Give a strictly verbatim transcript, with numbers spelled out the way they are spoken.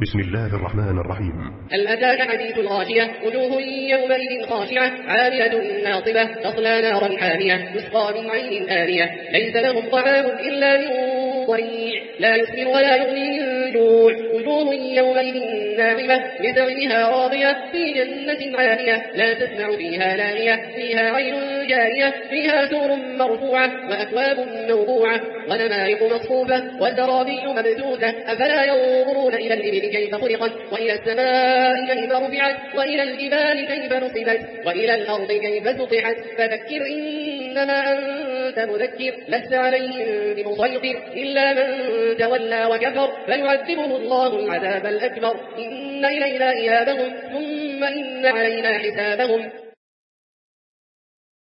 بسم الله الرحمن الرحيم. هل أتاك حديث الغاشية وجوه يومئذ خاشعة عاملة ناصبة تصلى نارا حامية يسقى من عين آنية ليس لهم طعام إلا من ضريع لا يسمن ولا يغني من جوع وجوه يومئذ ناعمة لسعيها راضية في جنة عالية لا تسمع فيها لاغية فيها عين جارية فيها سور مرفوعة وأكواب موضوعة ونمارق مصفوفة والزرابي مبثوثة أفلا ينظرون إلى الإبل كيف خلقت وإلى السماء كيف رفعت وإلى الجبال كيف نصبت وإلى الأرض كيف سطحت فذكر إنما أنت مذكر لست عليهم بمسيطر إلا من تولى وكفر فيعذبه الله العذاب الأكبر إن إلينا إيابهم ثم إن علينا حسابهم.